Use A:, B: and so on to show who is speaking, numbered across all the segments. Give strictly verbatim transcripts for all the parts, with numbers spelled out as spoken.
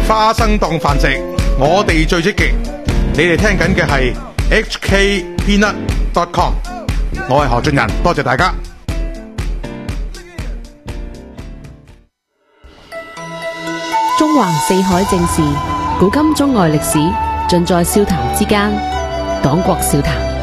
A: 花生當飯食，我哋最積極。你哋聽緊嘅係 H K Peanut dot com， 我係何俊仁，多謝大家。
B: 中橫四海正事，古今中外歷史，盡在笑談之間。黨國笑談。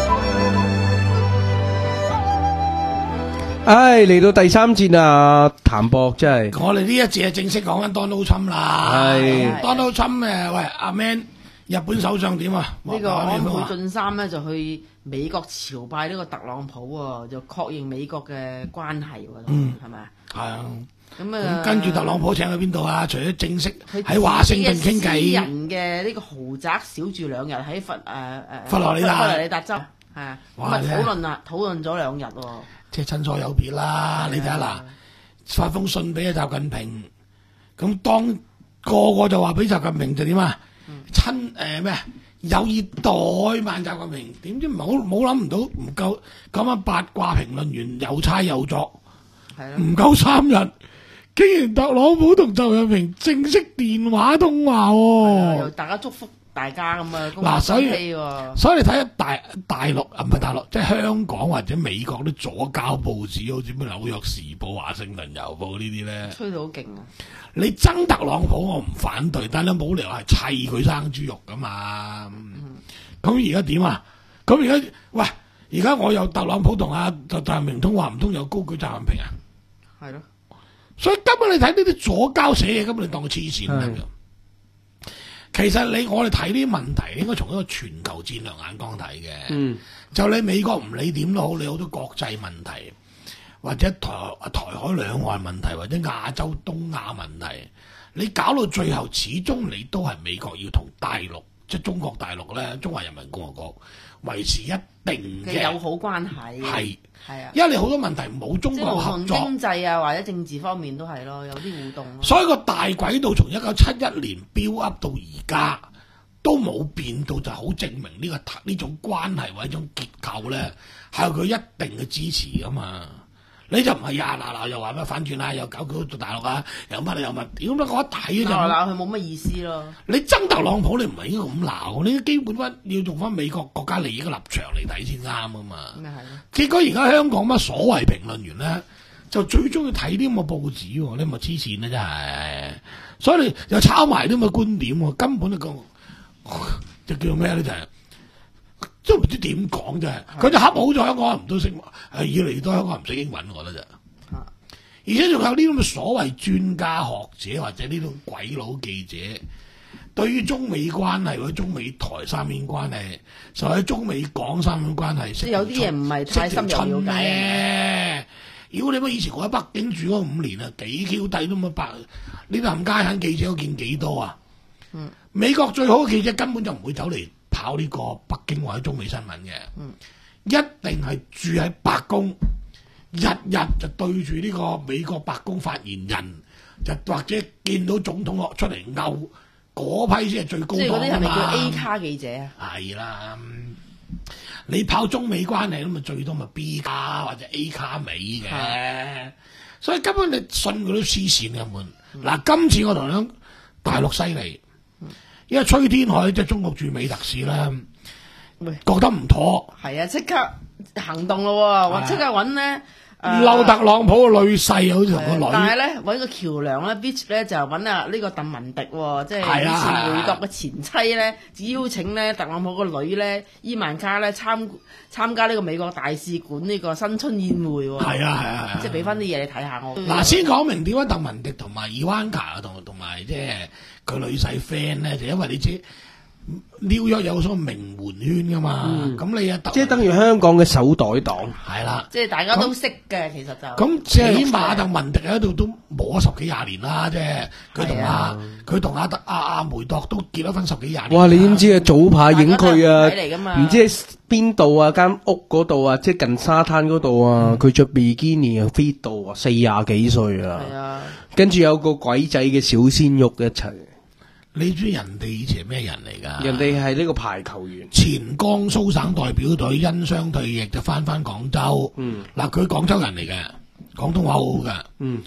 C: 唉，嚟到第三節啊，譚博真係。
D: 我哋呢一節係正式講緊 Donald Trump 啦。
C: 係
D: Donald Trump 誒，喂阿 Man，日本首相點啊？
E: 呢個安倍晉三咧就去美國朝拜呢個特朗普喎，就確認美國嘅關係喎，
D: 嗯，
E: 係咪啊？
D: 係啊。
E: 咁啊，
D: 跟住特朗普請去邊度啊？除咗正式喺華盛頓傾偈，
E: 私人嘅呢個豪宅小住兩日喺佛誒誒
D: 佛羅里達
E: 佛羅里達州，係啊，咁啊討論啦，討論咗兩日喎。
D: 即係親疏有別啦，你睇下嗱，發封信俾阿習近平，咁當個個就話俾習近平就點啊？親誒咩啊？有意怠慢習近平，點知冇冇諗唔到唔夠咁樣八卦評論員又猜又作，唔夠三日，竟然特朗普同習近平正式電話通話喎，
E: 又大家祝福大家咁啊！
D: 嗱，所以所以你睇下大大陸啊，唔係大陸，即係香港或者美國啲左膠報紙，好似咩紐約時報、華盛頓郵報呢啲咧，
E: 吹到好勁啊！
D: 你憎特朗普，我唔反對，但係你冇理由係砌佢生豬肉噶嘛。咁而家點啊？咁而家喂，而家我有特朗普同阿習近平通話，唔通有高舉習近平啊？
E: 係咯。所以根本你睇呢啲左膠寫嘢，根本你當佢黐線得㗎。其實你我哋睇呢啲問題，應該從一個全球戰略眼光睇嘅。嗯，就你美國唔理點都好，你好多國際問題，或者台台海兩岸問題，或者亞洲東亞問題，你搞到最後，始終你都係美國要同大陸，即係中國大陸咧，中華人民共和國維持一定嘅友好關係。係係啊，
D: 因為你好多問題冇中國合作，
E: 經濟啊或者政治方面都係咯，有啲互動。
D: 所以個大軌道從一九七一年 build up 到而家都冇變到，就好證明呢、這個呢種關係或者一種結構咧係有佢一定嘅支持噶嘛。你就唔係呀嗱嗱又話咩反轉啊，又搞佢做大陸啊，又乜又乜，屌乜我一睇就鬧
E: 鬧佢冇乜意思咯。
D: 你憎特朗普，你唔係應該咁鬧，你基本翻要用翻美國國家利益嘅立場嚟睇先啱啊嘛。咁係咯。結果而家香港乜所謂評論員咧，就最中意睇啲咁嘅報紙喎，你咪黐線啦真係。所以你又抄埋啲咁嘅觀點喎，根本就講就叫咩咧就係、是。都唔知點講啫，佢就恰好咗香港人唔都識，係越嚟越多香港人唔識英文，我覺得就，而且仲有呢啲咁嘅所謂專家學者或者呢種鬼佬記者，對於中美關係或者中美台三面關係，甚至中美港三面關係，
E: 即係有啲嘢唔係太深入了解。
D: 如果你乜以前我喺北京住嗰五年啊，幾 Q 低都冇白，呢啲冚家鏟記者我見幾多啊？嗯，美國最好嘅記者根本就唔會走嚟跑呢個北京或者中美新聞嘅，嗯，一定係住喺白宮，日日就對住呢個美國白宮發言人，就或者見到總統落出嚟勾嗰批先係最高檔。即係嗰啲係咪叫
E: A 卡記者啊？
D: 係啦，你跑中美關係咁咪最多咪 B 卡或者 A 卡尾嘅，所以根本你信佢都黐線嘅門。嗱、嗯，今次我同你講大陸犀利。因為崔天凱即係中國駐美特使咧，覺得唔妥，
E: 係啊，即刻行動咯，我即刻揾咧
D: 嬲特朗普個女婿，好似同個女，
E: 但係咧揾個橋梁咧 ，Beach 咧就揾啊呢個鄧文迪，即係以前美國嘅前妻咧，邀請咧特朗普個女咧伊萬卡咧參參加呢個美國大使館呢個新春宴會喎，
D: 係啊係啊係啊，
E: 即係俾翻啲嘢你睇下我。
D: 嗱，先講明點解鄧文迪同埋伊萬卡同同埋即係佢女婿 friend 咧，就因為你知。紐約有所名媛圈噶嘛，咁、嗯、你啊，
C: 即係等於香港嘅手袋黨，
D: 係啦，
E: 即係大家都識嘅，其實就
D: 咁起碼鄧文迪喺度都磨咗十幾廿年啦，即係佢同阿佢同阿德阿阿梅鐸都結咗婚十幾廿年。
C: 哇！你點知啊？早排影佢啊，唔知喺邊度啊？間屋嗰度啊，即係近沙灘嗰度啊，佢着比基尼啊 fit 到啊，四廿幾歲啊，係啊，跟住有個鬼仔嘅小鮮肉一齊。
D: 你知人哋以前係咩人嚟㗎？
C: 人哋係呢個排球員，
D: 前江蘇省代表隊因傷退役就翻翻廣州。嗯，嗱佢廣州人嚟嘅，廣東話好好㗎。嗯，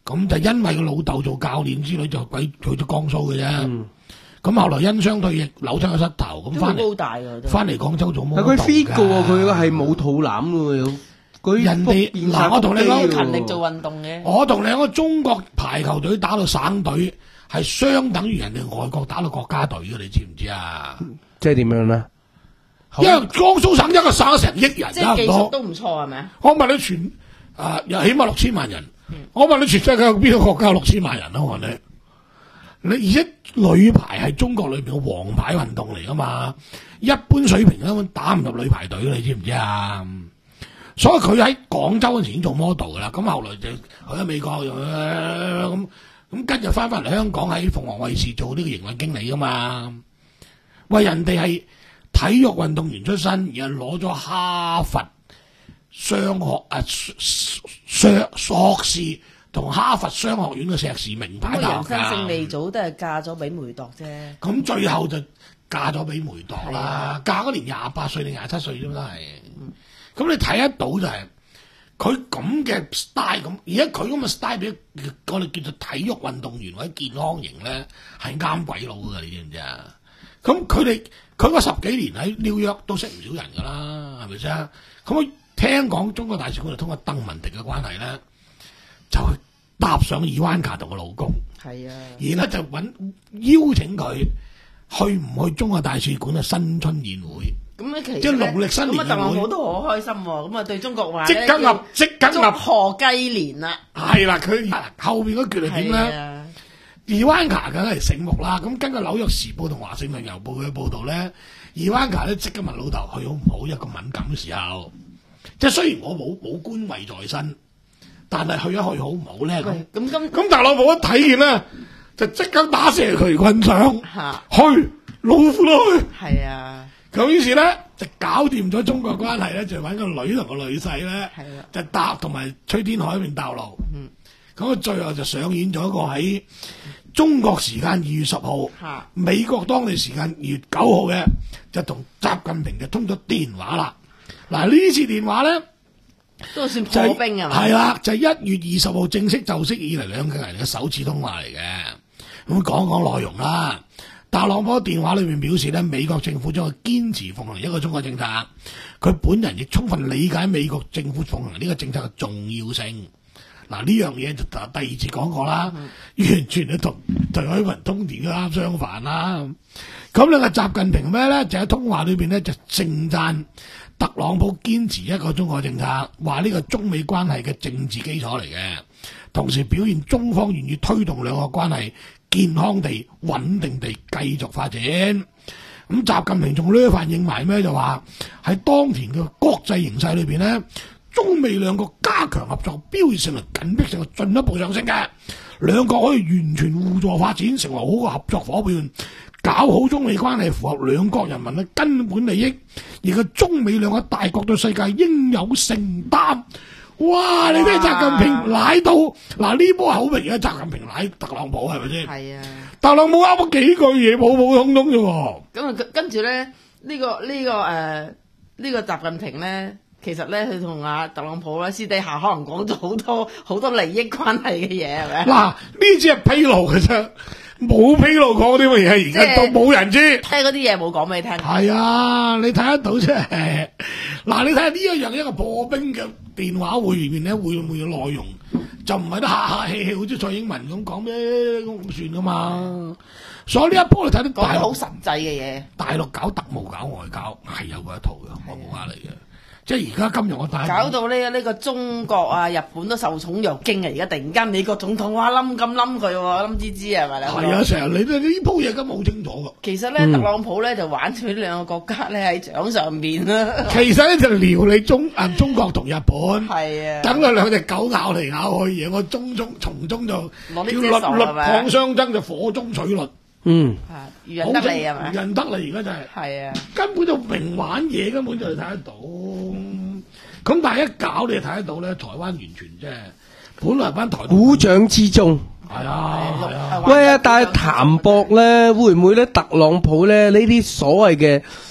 E: 咁就因為個老豆做教練之類，就鬼去咗江蘇嘅啫。咁、嗯、後來因傷退役，扭親個膝頭，咁翻嚟翻嚟廣州做摩。
C: 佢 fit 嘅喎，佢係冇肚腩嘅喎。佢
E: 人哋嗱，我同你講，
F: 勤力做運動嘅。
E: 我同你講，中國排球隊打到省隊，係相等於人哋外國打到國家隊嘅，你知唔知啊？
C: 即係點樣咧？
E: 因為江蘇省一個省成億人，
F: 即係技術都唔錯係咪啊？
E: 我問你全啊，又起碼六千萬人。嗯、我問你全世界有邊個國家有六千萬人啊？我問你，你而且女排係中國裏邊嘅王牌運動嚟噶嘛？一般水平根本打唔入女排隊，你知唔知啊？所以佢喺廣州嗰時已經做 model 噶啦，咁後來就去咗美國，咁咁跟住翻翻嚟香港喺鳳凰衛視做呢個營運經理噶嘛。喂，人哋係體育運動員出身，而係攞咗哈佛商學啊碩碩士同哈佛商學院嘅碩士名牌大學。
F: 人生勝利組都係嫁咗俾梅鐸啫。
E: 咁最後就嫁咗俾梅鐸啦，嫁嗰年廿八歲定廿七歲啫嘛都係。咁、嗯、你睇得到就係佢咁嘅 style 咁，而家佢咁嘅 style 俾我哋叫做體育運動員或者健康型咧，係啱鬼佬㗎，你知唔知啊？咁佢哋佢嗰十幾年喺紐約都識唔少人㗎啦，係咪先？咁聽講中國大使館就通過鄧文迪嘅關係咧，就搭上伊萬卡同個老公，係啊，然後就揾邀請佢去唔去中國大使館嘅新春宴會。
F: 咁咧其實
E: 即係農曆新年，
F: 咁啊特朗普都好開心喎，咁啊對中國話
E: 即刻立即刻立
F: 祝賀雞年啦，
E: 係啦，佢後邊嗰句係點咧？伊萬卡梗係醒目啦，咁根據紐約時報同華盛頓郵報嘅報導咧，伊萬卡咧即刻問老豆去好唔好？一個敏感嘅時候，即係雖然我冇冇官位在身，但係去一去好唔好咧？咁
F: 咁咁
E: 咁特朗普一睇見咧，就即刻打蛇隨棍上，去老虎都去，係啊。咁於是咧就搞掂咗中國關係咧，就揾個女同個女婿咧，就搭同埋崔天凱邊搭路。咁啊，最後就上演咗一個喺中國時間二月十號，美國當地時間二月九號嘅，就同習近平就通咗電話啦。嗱，呢次電話咧
F: 都算破冰啊嘛。
E: 係啦，就係一月二十號正式就職以嚟兩個人嘅首次通話嚟嘅。咁講講內容啦。特朗普電話裏面表示咧，美國政府將會堅持奉行一個中國政策，佢本人亦充分理解美國政府奉行呢個政策嘅重要性。嗱，呢樣嘢就第二次講過啦，嗯、完全係同徐海文通電啱相反啦。咁兩個習近平咩咧？就喺通話裏邊咧就盛讚特朗普堅持一個中國政策，話呢個中美關係嘅政治基礎嚟嘅，同時表現中方願意推動兩個關係健康地、穩定地繼續發展。咁習近平仲呢反應埋咩？就話喺當前嘅國際形勢裏邊咧，中美兩國加強合作，標誌性同緊迫性係進一步上升嘅。兩國可以完全互助發展，成為好嘅合作伙伴，搞好中美關係，符合兩國人民嘅根本利益。而個中美兩個大國對世界應有承擔。哇！你睇習近平奶到嗱呢波口味啊！習近平奶特朗普係咪先？係啊，特朗普啱咗幾句嘢，普普通通啫喎。咁啊，
F: 跟住咧，呢、這個呢、這個誒，呢、呃這個習近平咧，其實咧佢同阿特朗普咧私底下可能講咗好多好多利益關係嘅嘢，係咪？嗱，
E: 呢只係披露嘅啫，冇披露過啲乜嘢，而家都冇人知。
F: 聽嗰啲嘢冇講俾你聽。
E: 係啊，你睇得到啫。嗱，你睇下呢一樣一個破冰嘅電話會裏面咧，會唔會有內容？就唔係得客客氣氣，好似蔡英文咁講咩咁算噶嘛？所以呢一波你睇到大陸
F: 好實際嘅嘢，
E: 大陸搞特務搞外交係有嗰一套嘅，我冇話你嘅。即係而家今日我大
F: 搞到呢呢個中國啊、日本都受寵若驚啊！而家突然間美國總統哇冧咁冧佢喎，冧吱吱係咪？
E: 係啊，成日你呢呢鋪嘢咁冇清楚㗎。
F: 其實咧，嗯、特朗普咧就玩住呢兩個國家咧喺掌上邊啦。
E: 其實咧就撩你中啊中國同日本，
F: 係啊，
E: 等佢兩隻狗咬嚟咬去，而我中中從中就叫律律抗相爭，就火中取律。嗯，
F: 係愚人得利係咪？
E: 愚人得利而家就係、是，係啊，根本就明玩嘢，根本就睇得到。咁、嗯、但係一搞你就睇得到咧，台灣完全即係本來班台
C: 鼓掌之中，
E: 係啊係啊。喂
C: 啊，但係譚博咧會唔會咧？特朗普咧呢啲所謂嘅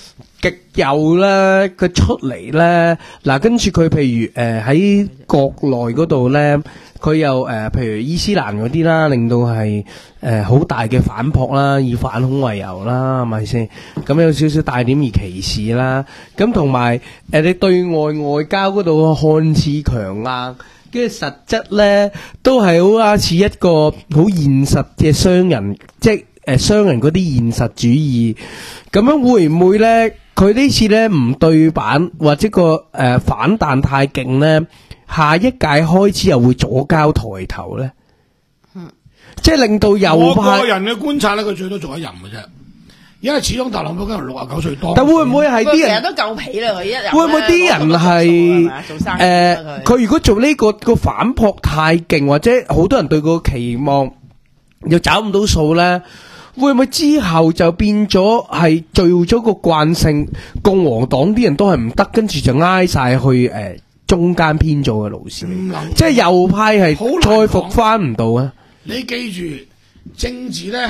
C: 極右咧，佢出嚟咧，嗱跟住佢譬如誒喺、呃、國內嗰度咧，佢又誒、呃、譬如伊斯蘭嗰啲啦，令到係誒好大嘅反撲啦，以反恐為由啦，係咪先？咁有少少帶點而歧視啦，咁同埋誒你對外外交嗰度看似強硬。跟住實質咧，都係好似一個好現實嘅商人，即係誒商人嗰啲現實主義。咁樣會唔會咧？佢呢次咧唔對版，或者個誒、呃、反彈太勁咧，下一屆開始又會左膠抬頭咧？嗯，即係令到右派。
E: 我個人嘅觀察咧，佢最多做一任嘅啫。因為始終特朗普今日六十九歲多，
C: 但會唔會係啲人
F: 成日都夠皮啦？佢一日
C: 會唔會啲人係誒？佢如果做呢、這個個反撲太勁，或者好多人對個期望又找唔到數咧，會唔會之後就變咗係做咗個慣性？共和黨啲人都係唔得，跟住就挨晒去誒、呃、中間偏左嘅路線，即係右派係再復翻唔到啊！
E: 你記住政治咧。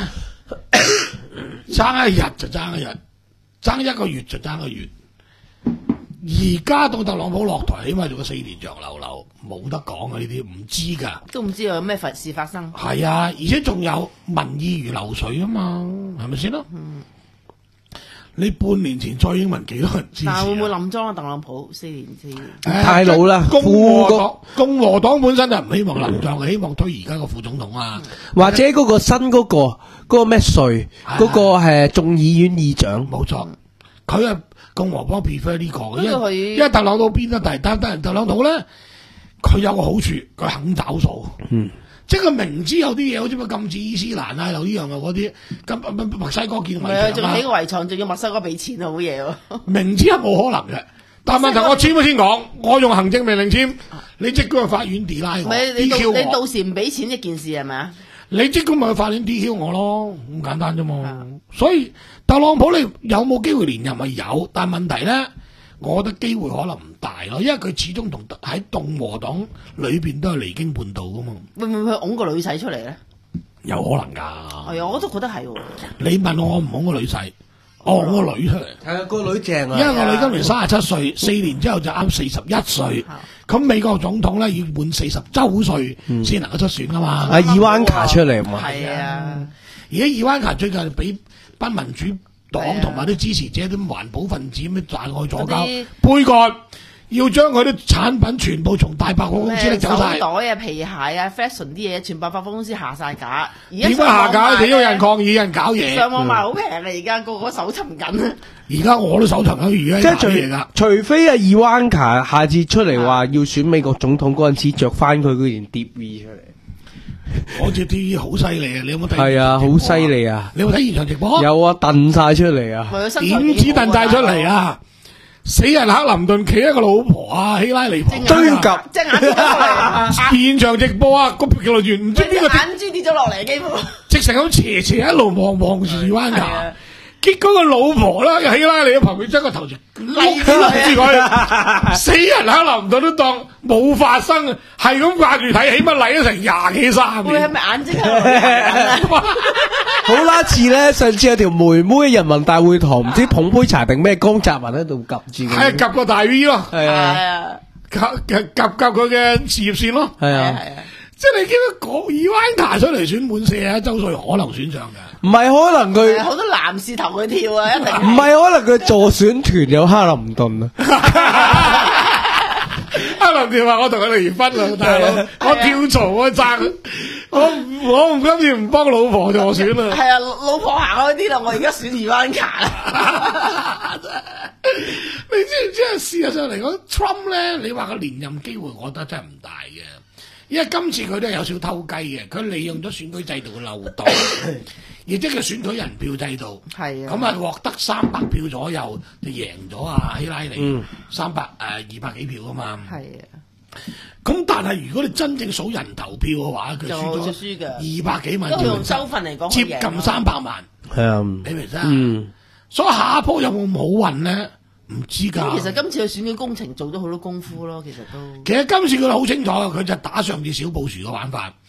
E: 爭一日就爭一日，爭一個月就爭一個月。而家到特朗普落台，起碼做個四年着流流，冇得講啊！呢啲唔知噶，
F: 都唔知有咩事發生。
E: 係啊，而且仲有民意如流水啊嘛，係咪先咯？嗯，你半年前蔡英文幾多人支持、啊？
F: 但會唔會冧莊啊？特朗普四年四年、
C: 呃、太老啦。
E: 共和黨共和黨本身就唔希望冧莊，希望推而家個副總統啊，
C: 或者嗰個新嗰、那個嗰、那個咩稅嗰個係眾議院議長，
E: 冇錯，佢啊共和黨 prefer 呢、這個，因為因為特朗普邊得第單單人特朗普咧，佢有個好處，佢肯找數，嗯。即係佢明知有啲嘢，好似乜禁止伊斯蘭啊，有呢樣啊嗰啲，咁墨西哥建圍牆啊，
F: 仲起個圍牆，仲要墨西哥俾錢啊，好嘢喎！
E: 明知係冇可能嘅，但係問題我簽咗先講，我用行政命令簽，你即管去法院 deny 我 ，D Q 我。
F: 你到時唔俾錢一件事係咪啊？
E: 你即管咪去法院 D Q 我咯，咁簡單啫嘛。所以特朗普你有冇機會連任咪有，但係問題咧。我覺得機會可能唔大咯，因為佢始終同喺共和黨裏邊都係離經叛道噶嘛。
F: 會唔會佢拱個女仔出嚟咧？
E: 有可能㗎。
F: 係啊，我都覺得係喎。
E: 你問我，我唔拱個女仔，我拱個女出嚟。
C: 係啊，個女正啊。
E: 因為個女今年三十七歲，四年之後就啱四十一歲。咁美國總統咧要滿四十週歲先能夠出選㗎嘛。
C: 阿伊萬卡出嚟嘛。
F: 係啊。
E: 而家伊萬卡最近俾班民主黨同埋啲支持者啲環保分子咩大愛左膠杯葛，要將佢啲產品全部從大百貨公司拎走晒，
F: 手袋啊、皮鞋啊、fashion 啲嘢，全部百貨公司下晒架。
E: 點解下架？點有人抗議，有人搞嘢？
F: 上網賣好平啊！而家個個搜尋緊。
E: 而家我都搜尋緊，而家
C: 即係除除非阿伊萬卡下次出嚟話要選美國總統嗰陣時，着翻佢嗰件 D V 出嚟。
E: 我隻 T V 好犀利啊！你有冇睇？
C: 係啊，好犀利啊！
E: 你有冇睇現場直播？
C: 有啊，燉晒出嚟啊！
E: 點止燉晒出嚟啊！死人克林頓企一個老婆啊，希拉里追
C: 及，
F: 隻眼跌咗落嚟。
E: 現場直播啊，個評論員唔知邊個
F: 眼珠跌咗落嚟，幾乎
E: 直成咁斜斜一路望望住伊萬卡。結果個老婆啦，希拉里喺旁邊將個頭就笠住佢，死人克林頓都當冇發生，係咁掛住睇，起碼嚟咗成廿幾三年。
F: 會係咪眼睛啊？
C: 好啦，似咧上次有條妹妹人民大會堂唔知捧杯茶定咩，江澤民喺度及住佢，
E: 係及個大 V 咯，
C: 係啊，
E: 及及及佢嘅事業線咯，
C: 係啊，
E: 即係你見到講伊萬卡出嚟選滿四十一周歲，可能選上嘅。
C: 唔係可能佢
F: 好多男士投佢跳啊，一定
C: 唔係可能佢助選團有克林頓啊。
E: 克林頓話我同佢離婚啦，大佬，我跳槽啊爭，我我唔今次唔幫老婆助選啦。
F: 係啊，老婆行開啲啦，我而家選伊萬卡啦。
E: 你知唔知啊？事實上嚟講 ，Trump 咧，你話佢連任機會，我覺得真係唔大嘅。因為今次佢都係有少偷雞嘅，佢利用咗選舉制度嘅漏洞，亦即係選舉人票制度。係啊，咁啊獲得三百票左右就贏咗啊希拉里三百誒二百幾票啊嘛。係啊，咁但係如果你真正數人投票嘅話，佢輸咗輸嘅二百幾萬，
F: 都用收份嚟講，
E: 接近三百萬。係啊，你明唔明啊？嗯，所以下一鋪有冇好運咧？唔知㗎。
F: 其實今次嘅選舉工程做咗好多功夫咯，其實都。
E: 其實今次佢好清楚，佢就打上次小布殊嘅玩法，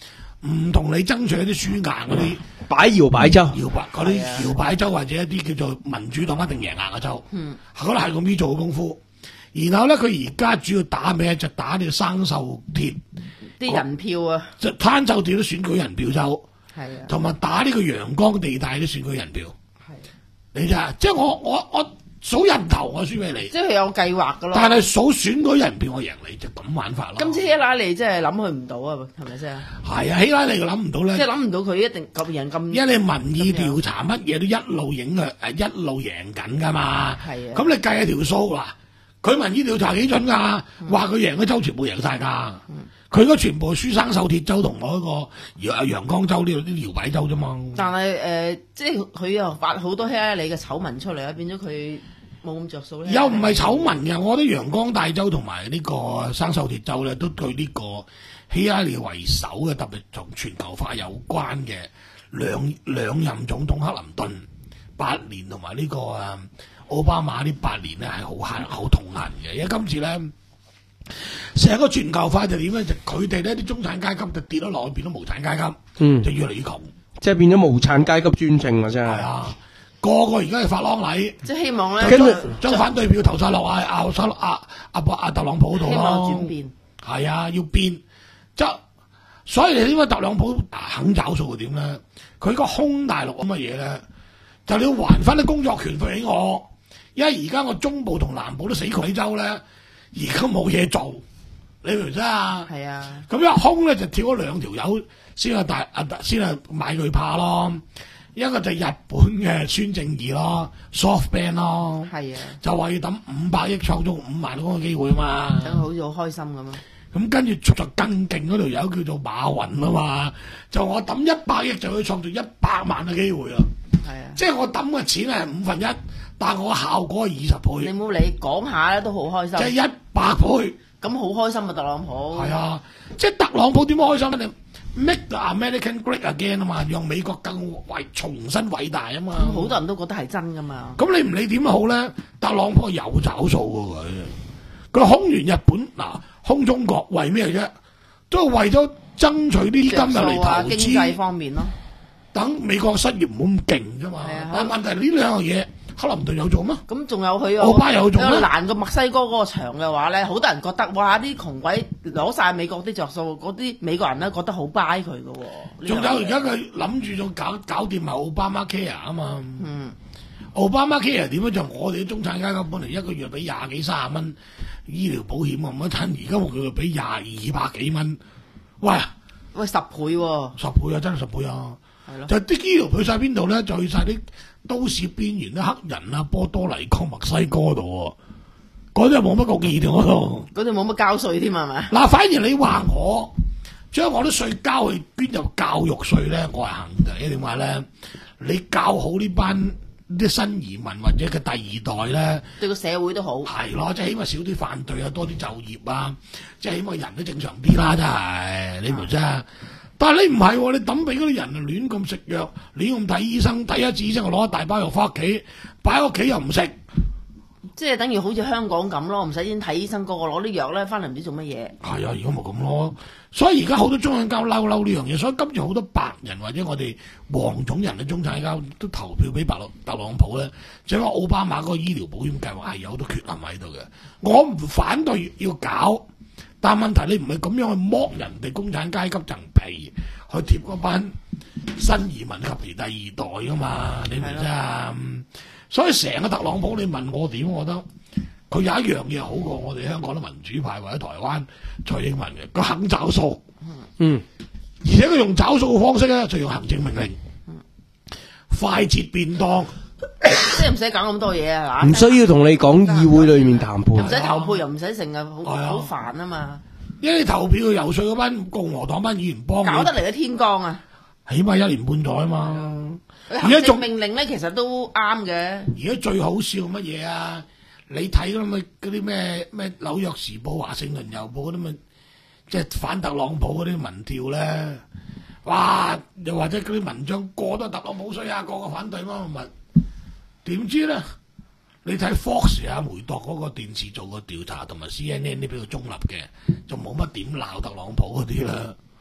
E: 唔同你爭取一啲輸硬嗰啲
C: 擺搖擺州，
E: 搖擺嗰啲搖擺州或者一啲叫做民主黨一定贏硬嘅州，嗯，嗰度係咁樣做嘅功夫。然後咧，佢而家主要打咩？就打呢個生鏽鐵
F: 啲人票啊，
E: 就攤鏽鐵都選舉人票州，
F: 係啊，
E: 同埋打呢個陽光地帶都選舉人票，
F: 係
E: 你咋？即係我我我數人頭我輸俾你，
F: 即係佢有計劃噶咯。
E: 但係數選舉人票我贏你，就咁玩法咯。
F: 今次希拉里真係諗佢唔到啊，係咪先？
E: 係啊，希拉里佢諗唔到咧，
F: 即係諗唔到佢一定咁贏咁。
E: 因為你民意調查乜嘢都一路影響誒，一路贏緊噶嘛。係啊，咁你計下條數嗱。佢民意調查幾準㗎？話佢贏嘅州全部贏晒㗎。佢嗰全部輸生鏽鐵州同我嗰個陽陽光州呢度啲搖擺州啫嘛。但係誒、呃，即係佢又發好多希拉里嘅醜聞出嚟啊，變咗佢冇咁着數咧。又唔係醜聞嘅，我覺得陽光大州同埋呢個生鏽鐵州咧，都對呢個希拉里為首嘅，特別同全球化有關嘅兩兩任總統克林頓八年同埋呢個啊。奧巴馬呢八年咧係好恨好痛恨嘅，因為今次咧成個全球化就點咧？就佢哋呢啲中產階級就跌咗落去，變咗無產階級，嗯，就越嚟越窮，即係變咗無產階級專政啊！真係，係啊，個個而家係發狼禮，即係希望咧，跟住將反對票投晒落啊阿阿阿阿特朗普度咯，希望轉變，係啊，要變，即所以你點解特朗普肯找數係點咧？佢個空大陸咁嘅嘢咧，就你要還翻啲工作權俾我。因為而家我中部同南部都死鬼州咧，而家冇嘢做，你明唔明啊？係啊，咁一空咧就跳咗兩條友先係大啊，先係買佢怕咯。一個就係日本嘅孫正義咯 ，SoftBank 咯，係啊，就話要抌五百億創造五萬嗰個機會啊嘛，等好似好開心咁啊。咁跟住就更勁嗰條友叫做馬雲啊嘛，就我抌一百億就可以創造一百萬嘅機會啊。係啊，即係我抌嘅錢係五分一。但係我效果係二十倍，你冇理講下咧都好開心，即係一百倍，咁好開心啊！特朗普係啊，即係特朗普點樣開心咧？你 make the American great again 啊嘛，讓美國更偉重新偉大啊嘛，好多人都覺得係真噶嘛。咁你唔理點好咧，特朗普有找數㗎佢，佢空完日本嗱，空中國為咩啫？都係為咗爭取啲金入嚟投資，經濟方面咯。等美國失業唔好咁勁啫嘛。但係問題呢兩樣嘢。克林頓有做咩？咁仲有佢奧巴有做咩？攔個墨西哥嗰個場嘅話咧，好多人覺得哇！啲窮鬼攞晒美國啲着數，嗰啲美國人咧覺得好 buy 佢嘅喎。仲有而家佢諗住仲搞搞掂埋奧巴馬 care 啊嘛。嗯，奧巴馬 care 點樣就我哋啲中產階級本嚟一個月俾廿幾三十蚊醫療保險啊，咁一陣而家佢俾廿二百幾蚊，喂喂十倍喎、啊！十倍啊，真係十倍啊！係咯，就啲醫療去晒邊度咧？就去晒啲都市邊緣啲黑人啊，波多黎各、墨西哥度，嗰啲又冇乜國義嗰度，嗰度冇乜交稅添係咪？嗱，反而你話我將我啲稅交去捐入教育稅咧，我係肯嘅。點解咧？你教好呢班啲新移民或者嘅第二代咧，對個社會都好。係咯，即係起碼少啲犯罪啊，多啲就業啊，即係起碼人都正常啲啦，真係你明唔明？但係你唔係喎，你抌俾嗰啲人啊，亂咁食藥，亂咁睇醫生，睇一次醫生我攞一大包藥翻屋企，擺喺屋企又唔食，即係等於好似香港咁咯，唔使先睇醫生，個個攞啲藥咧翻嚟唔知做乜嘢。係啊，而家咪咁咯，所以而家好多中產階級嬲嬲呢樣嘢，所以今次好多白人或者我哋黃種人嘅中產階級都投票俾白特特朗普咧，就因為奧巴馬嗰個醫療保險計劃係有好多缺陷喺度嘅，我唔反對要搞。但問題你唔係咁樣去剝人哋中產階級層皮，去貼嗰班新移民及其第二代噶嘛？你明唔明啊？所以成個特朗普，你問我點，我覺得佢有一樣嘢好過我哋香港啲民主派或者台灣蔡英文嘅，佢肯找數，嗯，而且佢用找數嘅方式咧，就用行政命令，嗯、快捷便當。即係唔使搞咁多嘢啊！唔需要同你講議會裏面談判，唔使投票又唔使成日好好煩啊嘛！因為你投票游說嗰班共和黨班議員幫搞得嚟嘅天光啊！起碼一年半載啊嘛！而家仲命令咧，其實都啱嘅。而家最好笑乜嘢啊？你睇嗰啲嗰啲咩咩紐約時報、華盛頓郵報嗰啲咪即係反特朗普嗰啲民調咧？哇！又或者嗰啲文章過得特朗普衰啊，個個反對乜乜乜。點知咧？你睇 Fox 啊、梅鐸嗰個電視做個調查，同埋 C N N 啲比較中立嘅，就冇乜點鬧特朗普嗰啲啦。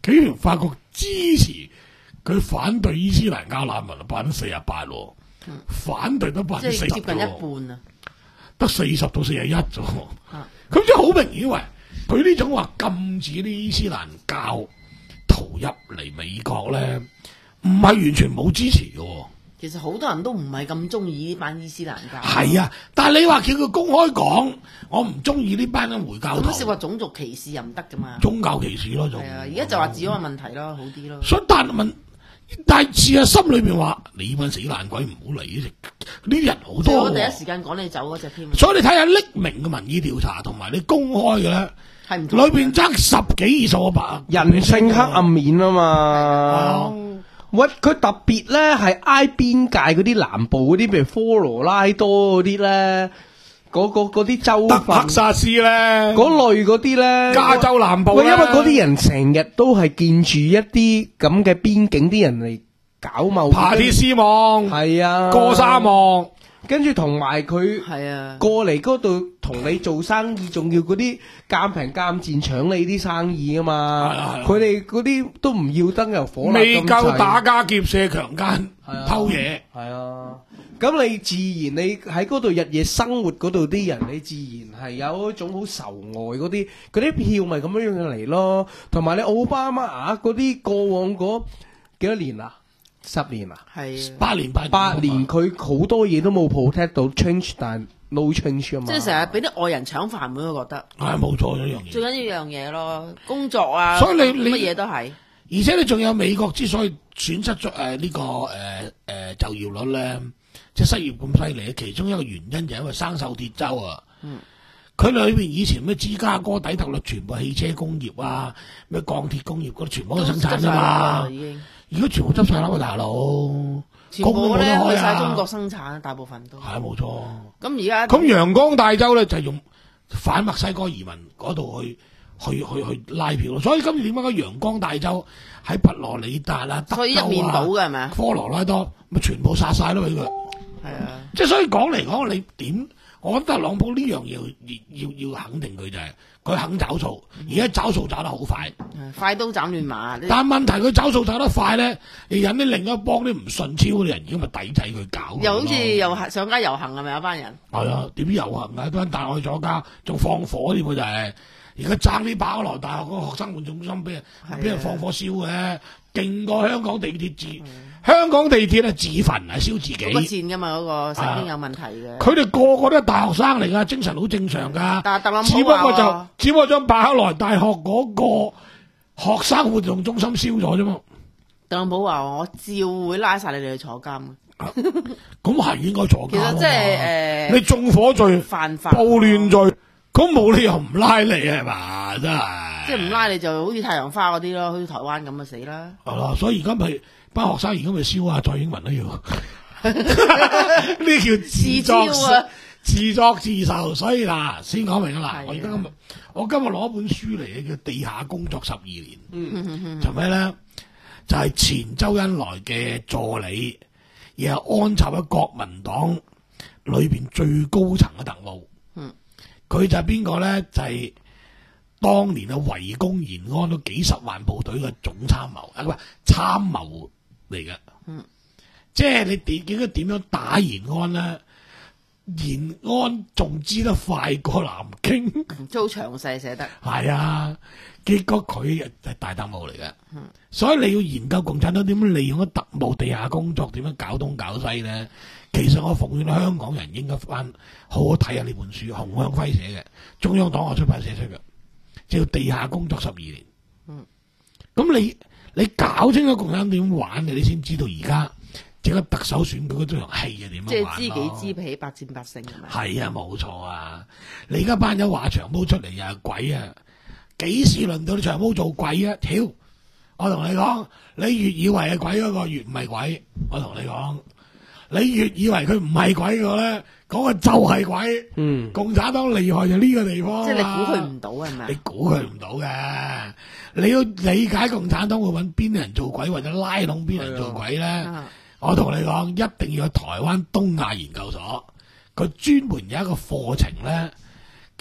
E: 竟然發覺支持佢反對伊斯蘭教難民百分之四十八，反對得百分之四十，
F: 即係接近一半啊，
E: 得四十到四十一啫。咁即係好明顯，喂，佢呢種話禁止啲伊斯蘭教徒入嚟美國咧，唔係完全冇支持嘅。
F: 其實好多人都唔係咁中意呢班伊斯蘭教。
E: 係啊，但係你話叫佢公開講，我唔中意呢班嘅回教徒。
F: 咁涉話種族歧視又唔得噶嘛？
E: 宗教歧視咯，就
F: 係啊，而家就話治安問題咯，好啲咯。
E: 所以但問，但係事實心裏邊話，你班死爛鬼唔好嚟呢啲人好多。
F: 我第一時間趕你走嗰隻添。
E: 所以你睇下匿名嘅民意調查同埋你公開嘅咧，
F: 係唔同。
E: 裏邊爭十幾二十個百，
C: 人性黑暗面啊嘛。喂，佢特別咧係挨邊界嗰啲南部嗰啲，譬如科羅拉多嗰啲咧，嗰個嗰啲州份，
E: 德克薩斯咧，
C: 嗰類嗰啲咧，
E: 加州南部。
C: 喂，因為嗰啲人成日都係見住一啲咁嘅邊境啲人嚟搞貿易，
E: 爬鐵絲網，
C: 係啊，
E: 過沙漠。
C: 跟住同埋佢
F: 係啊，
C: 過嚟嗰度同你做生意，仲要嗰啲鑑平鑑賤搶你啲生意啊嘛！佢哋嗰啲都唔要燈油火蠟，
E: 未夠打家劫舍強姦偷嘢。
C: 係啊，咁你自然你喺嗰度日夜生活嗰度啲人，你自然係有一種好仇外嗰啲，嗰啲票咪咁樣樣嚟咯。同埋你奧巴馬啊嗰啲過往嗰幾多年啊？十年啊，
F: 係
E: 八年八年，
C: 八年佢好多嘢都冇 protect 到 change， 但 no change 啊嘛。
F: 即係成日俾啲外人搶飯碗，我覺得
E: 係冇錯呢樣嘢。
F: 最緊要樣嘢咯，工作啊，
E: 所以你你
F: 乜嘢都係。
E: 而且你仲有美國之所以損失咗誒呢個誒誒、呃、就業率咧，即係失業咁犀利，其中一個原因就係因為生鏽鐵州啊。嗯。佢裏邊以前咩芝加哥底特律全部汽車工業啊，咩鋼鐵工業嗰啲全部都生產㗎嘛。已經。而家全部執晒啦，大佬，
F: 全部咧去晒中國生產，大部分都
E: 係冇錯。
F: 咁而家
E: 咁陽光大州咧就係、是、用反墨西哥移民嗰度去去去去拉票咯。所以今次點解個陽光大州喺佛羅里達啊、德州啊、
F: 所以一面倒嘅係咪啊？
E: 科羅拉多咪全部殺晒咯俾佢。係啊，即係所以講嚟講，你點？我覺得特朗普呢樣嘢要要要肯定佢就係、是、佢肯找數，而家找數找得好快，
F: 快刀斬亂麻。
E: 但問題佢找數找得快咧，你引啲另一幫啲唔順超嗰啲人，已經咪抵制佢搞。
F: 又好似又上街遊行係咪有班人？
E: 係啊，點遊行啊？班大愛咗家仲放火添，佢就係而家爭啲巴羅大學嗰個學生會中心俾人俾人放火燒嘅，勁過香港地鐵自。香港地鐵係自焚啊，燒自己。
F: 嗰個線噶嘛，嗰、那個神經有問題嘅。
E: 佢哋個個都係大學生嚟噶，精神好正常噶。
F: 但係特朗普
E: 只不過就只不過將伯克萊大學嗰個學生活動中心燒咗啫嘛。
F: 特朗普話：我照會拉晒你哋去坐監。
E: 咁係應該坐監。
F: 其實即係誒，
E: 你縱火罪、
F: 犯法、
E: 暴亂罪，咁冇理由唔拉你係嘛？真係。即
F: 係唔拉你就好似太陽花嗰啲咯，好似台灣咁啊死啦。
E: 係啦，所以而家咪。班學生而家咪燒啊，蔡英文都要，呢叫自作啊，自作自受。所以嗱，先講明啦。我而家今日我今日攞一本書嚟嘅，叫《地下工作十二年》。嗯，就咩咧？就係、是、前周恩來嘅助理，然後安插喺國民黨裏邊最高層嘅特務。嗯，佢就係邊個咧？就係、是。當年嘅圍攻延安都幾十萬部隊嘅總參謀，啊唔係參謀嚟嘅，嗯，即係你點應該點樣打延安咧？延安仲知得快過南京，
F: 都好詳細寫得。
E: 係啊，結果佢係大特務嚟嘅，嗯，所以你要研究共產黨點樣利用咗特務地下工作，點樣搞東搞西咧？其實我奉勸香港人應該翻好好睇下呢本書，洪向輝寫嘅，中央黨學出版社出嘅。叫地下工作十二年，嗯，咁你你搞清楚共產黨點玩嘅，你先知道而家整個特首選舉嗰種戲係點樣玩咯。
F: 即係知己知彼，百戰百勝係咪？
E: 係啊，冇錯啊！你而家班友話長毛出嚟又係鬼啊！幾時輪到你長毛做鬼啊？屌！我同你講，你越以為係鬼嗰個越唔係鬼。我同你講，你越以為佢唔係鬼個咧。嗰個就係鬼，嗯，共產黨厲害就呢個地方，
F: 即係你估佢唔到係咪？
E: 你估佢唔到嘅，你要理解共產黨會揾邊啲人做鬼，或者拉攏邊人做鬼咧？啊、我同你講，一定要去台灣東亞研究所，佢專門有一個課程咧，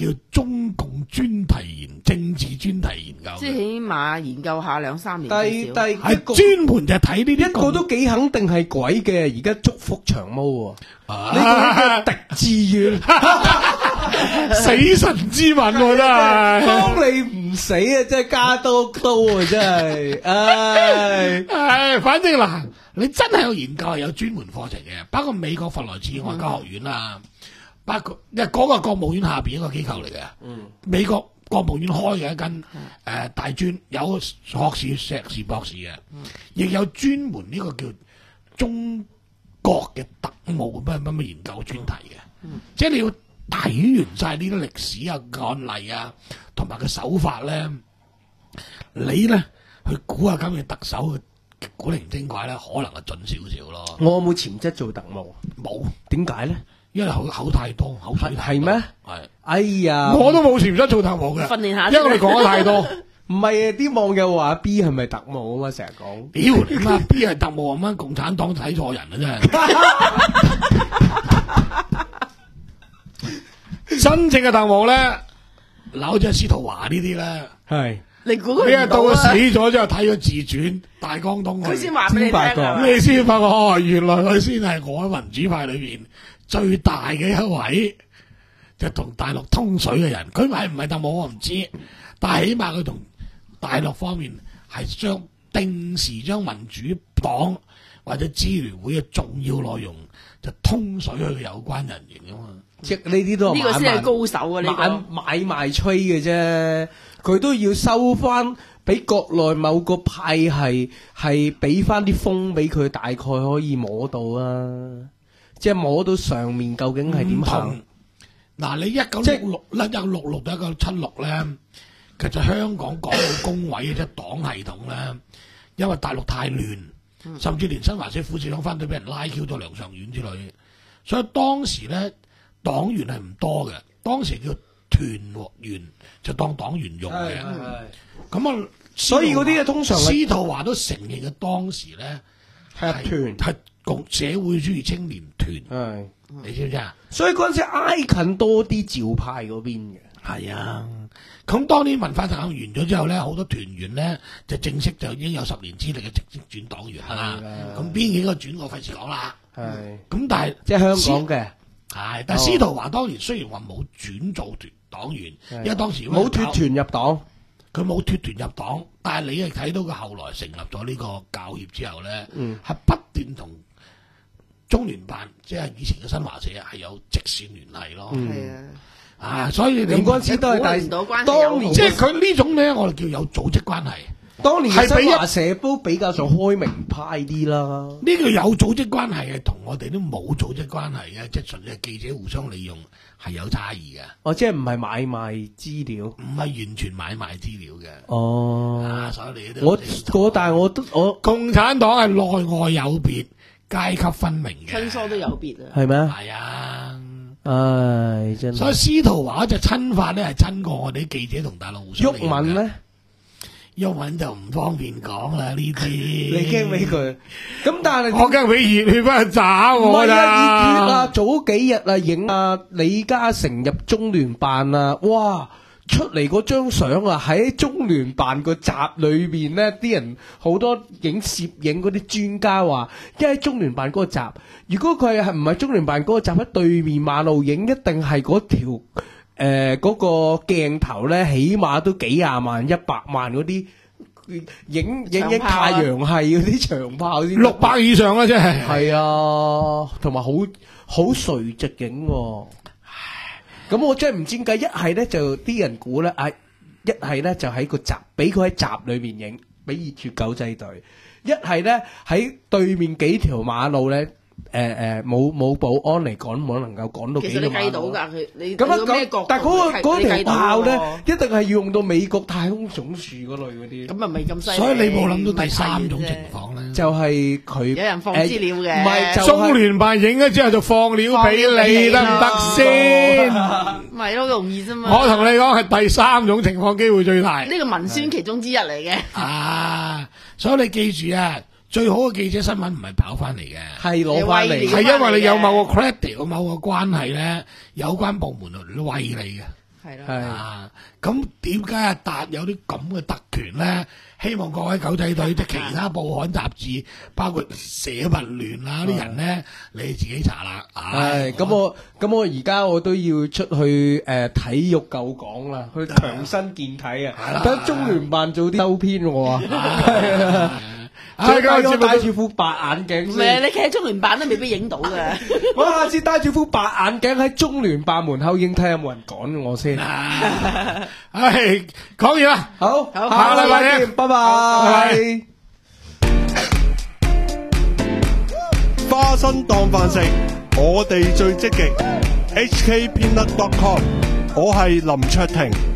E: 叫中共專題研政治專題研究，
F: 即係起碼研究下兩三年
C: 但
F: 至少。
C: 但
E: 係專門就睇呢啲
C: 一個都幾肯定係鬼嘅，而家祝福長毛喎，
E: 啊
C: 呢個狄志遠，
E: 死神之吻喎真係，
C: 當你唔死啊，真係加多刀啊，真係，唉
E: 唉，反正嗱，你真係有研究係有專門課程嘅，包括美國佛萊茨外交學院啦。嗯包括，因為嗰個國務院下邊一個機構嚟嘅，嗯、美國國務院開嘅一間誒、呃、大專，有學士、碩士、博士嘅，亦、嗯、有專門呢個叫中國嘅特務乜乜乜研究專題嘅，嗯、即係你要睇完晒呢啲歷史啊、案例啊，同埋個手法咧，你咧去估下今日特首嘅古靈精怪咧，可能係準少少咯。
C: 我有冇潛質做特務？
E: 冇，
C: 點解咧？
E: 因為口口太多，口水太多。係咩？係。
C: 哎呀，
E: 我都冇潛質做特務嘅。
F: 訓練下。
E: 因為我哋講得太多。
C: 唔係啊，啲網友話 B 係咪特務啊嘛？成日講。
E: 屌你媽 B 係特務咁樣，共產黨睇錯人啊真係。真正嘅特務咧，嗱好似司徒華呢啲咧，係。
F: 你估佢？
E: 你係到佢死咗之後睇咗自傳大江東，
F: 佢先話俾你聽。
E: 你先發覺哦，原來佢先係我喺民主派裏邊最大嘅一位，就同大陸通水嘅人。佢係唔係特務我唔知，但係起碼佢同大陸方面係將定時將民主黨或者支聯會嘅重要內容就通水去嘅有關人員噶嘛。
C: 即呢啲都係
F: 呢個先係高手啊！呢個
C: 買賣吹嘅啫，佢都要收翻俾國內某個派系係俾翻啲風俾佢，大概可以摸到啊！即係摸到上面究竟係點行？
E: 嗱，你一九六六咧，一九六六到一九七六咧，其實香港港澳工委嘅即係黨系統咧，因為大陸太亂，甚至連新華社副社長翻到俾人拉 Q 咗梁尚遠之類，所以當時咧。黨員係唔多嘅，當時叫團員就當黨員用嘅。咁啊，
C: 所以嗰啲啊通常
E: 司徒華都承認嘅當時咧係團係共社會主義青年團。係你知唔知啊？
C: 所以嗰陣時挨近多啲趙派嗰邊嘅。
E: 係啊，咁當年文化大革命完咗之後咧，好多團員咧就正式就已經有十年資歷嘅直接轉黨員啦。咁邊幾個轉我費事講啦。係咁，但係
C: 即係香港嘅。
E: 係，但係司徒華當年雖然話冇轉做團黨員，因為當時
C: 冇脱團入黨，
E: 佢冇脱團入黨，但係你係睇到佢後來成立咗呢個教協之後咧，係、嗯、不斷同中聯辦，即係以前嘅新華社係有直線聯繫咯。係、嗯、啊，啊，所以你
C: 嗰陣時都係大
E: 當年，即係佢呢種咧，我哋叫有組織關係。
C: 當年新華社都比較上開明派啲啦。
E: 呢個有組織關係嘅，同我哋都冇組織關係嘅，即係純粹記者互相利用，係有差異嘅。
C: 哦，即係唔係買賣資料，
E: 唔係完全買賣資料嘅。
C: 哦，
E: 啊，所以你都
C: 我我但係我都我
E: 共產黨係內外有別，階級分明嘅，
F: 親疏都有別啊。
C: 係咩？
E: 係啊，
C: 唉，真係。
E: 所以司徒華就親法咧，係親過我哋啲記者同大陸互相利用嘅。
C: 毓民咧？
E: 毓民就唔方便講啦，呢啲
C: 你驚俾佢？咁但係
E: 我驚俾熱血翻去炸我咋？
C: 唔係啊，熱血啊！早幾日啊，影啊李嘉誠入中聯辦啊，哇！出嚟嗰張相啊，喺中聯辦個閘裏邊咧，啲人好多影攝影嗰啲專家話，因為中聯辦嗰個閘，如果佢係唔係中聯辦嗰個閘喺對面馬路影，一定係嗰條。誒，嗰、呃那個鏡頭咧，起碼都幾廿萬、一百萬嗰啲影影影太陽系嗰啲長炮先，
E: 六百以上啊，真係。
C: 係啊，同埋好好垂直影、啊。咁我真係唔知點解，一係咧就啲人估咧，啊，一係咧就喺個閘，俾佢喺閘裏面影，俾熱血狗仔隊；一係咧喺對面幾條馬路咧。誒誒，冇冇保安嚟趕，冇能夠趕到幾多碼。其實你計到㗎，佢你咁樣，但係嗰個嗰條炮咧，一定係要用到美國太空總署嗰類嗰啲。咁啊，未咁犀利。所以你冇諗到第三種情況咧，就係佢有人放資料嘅，唔係
E: 中聯辦影咗之後就放料俾你得唔得先？
F: 咪咯，容易啫嘛。
E: 我同你講係第三種情況機會最大。
F: 呢個文宣其中之一嚟嘅。
E: 啊，所以你記住啊。最好嘅記者新聞唔係跑翻嚟嘅，
C: 係攞翻嚟，
E: 係因為你有某個 credit，有某個關係咧，有關部門嚟餵你嘅。
F: 係啦。
C: 係
E: 啊，咁點解阿達有啲咁嘅特權咧？希望各位狗仔隊即係其他報刊雜誌，包括社民聯啊啲人咧，你自己查啦。
C: 係咁我咁我而家我都要出去誒體育舊港啦，去強身健體啊！等中聯辦做啲周篇我啊，係啊。再我戴住副白眼鏡
F: 唔係，你企喺中聯辦都未必影到㗎。
C: 我下次戴住副白眼鏡喺中聯辦門口影，睇下有冇人趕我先。
E: 唉，講完啦，
C: 好，
F: 好
C: 下個禮拜見，拜拜。
G: 花生當飯食，我哋最積極。H K Peanut dot com， 我係林卓廷。